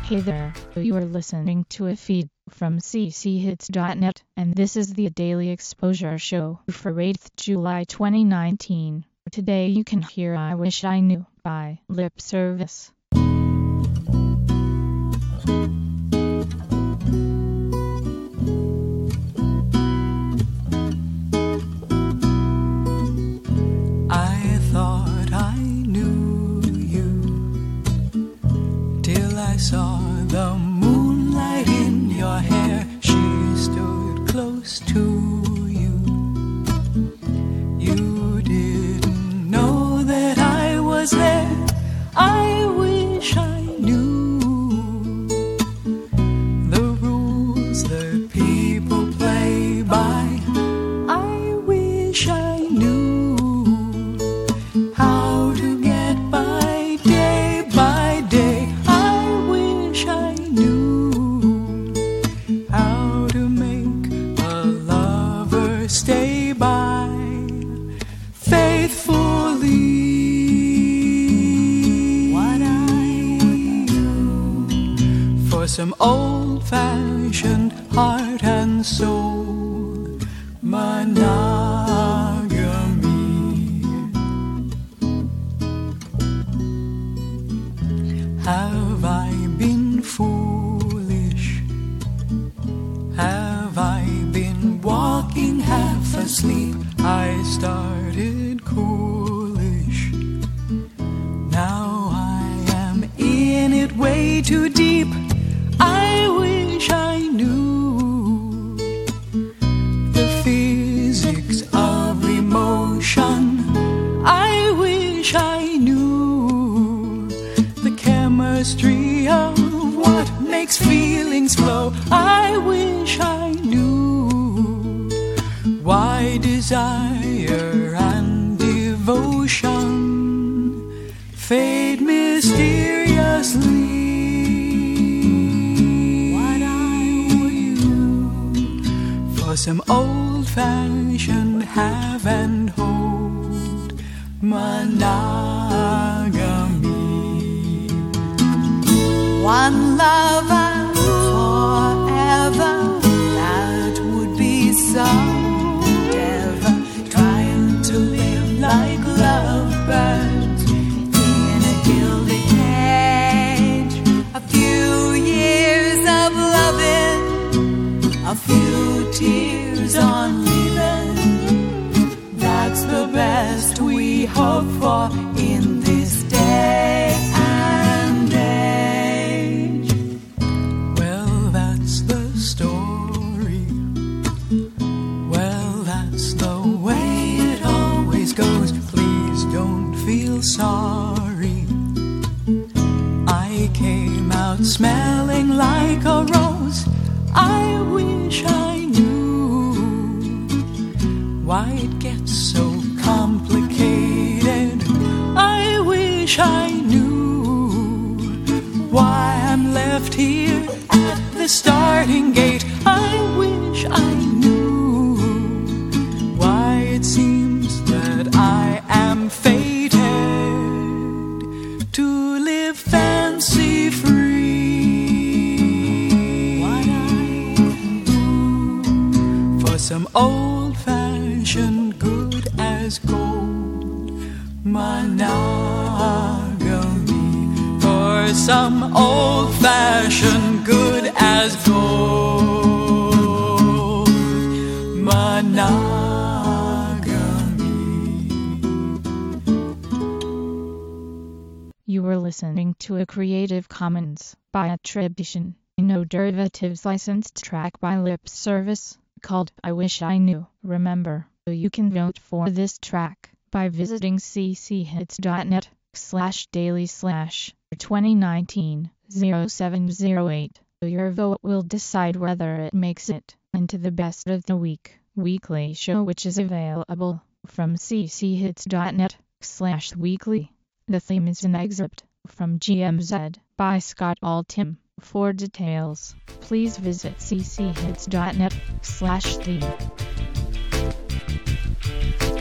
Hey there, you are listening to a feed from cchits.net, and this is the Daily Exposure Show for 8th July 2019. Today you can hear I Wish I Knew by Lip Service. I thought I knew you till I saw the moonlight in your hair. She stood close to you. You didn't know that I was there. I wish I knew the rules that people play by. I wish I knew how to get by day. I wish I knew how to make a lover stay by faithfully. What I would do for some old-fashioned heart and soul monogamy. Have I been foolish? Have I been walking half asleep? I started coolish. Now I am in it way too deep. I wish I knew the physics of emotion. I wish I knew the chemistry of what makes feelings flow. I wish I knew why desire and devotion fade mysteriously. What I would do for some old-fashioned have and hold monogamy. One love and forever, that would be some endeavor. Trying to live like lovebirds in a gilded cage. A few years of loving, a few tears on leaving. That's the best we hope for in this day and age. Well, that's the story. Well, that's the way it always goes. Please don't feel sorry. I came out smelling like a rose. I wish I knew why it gets so complicated. I wish I knew why I'm left here at the starting gate. I wish I knew why it seems that I am fated to live fancy free. What I would do for some old-fashioned good as gold monogamy. For some old-fashioned good as gold monogamy. You were listening to a Creative Commons by attribution, no derivatives licensed track by Lip Service, called I Wish I Knew. Remember, you can vote for this track by visiting cchits.net/daily/2019-0708. Your vote will decide whether it makes it into the Best of the Week weekly show, which is available from cchits.net/weekly. The theme is an excerpt from GMZ by Scott Altham. For details, please visit cchits.net/theme.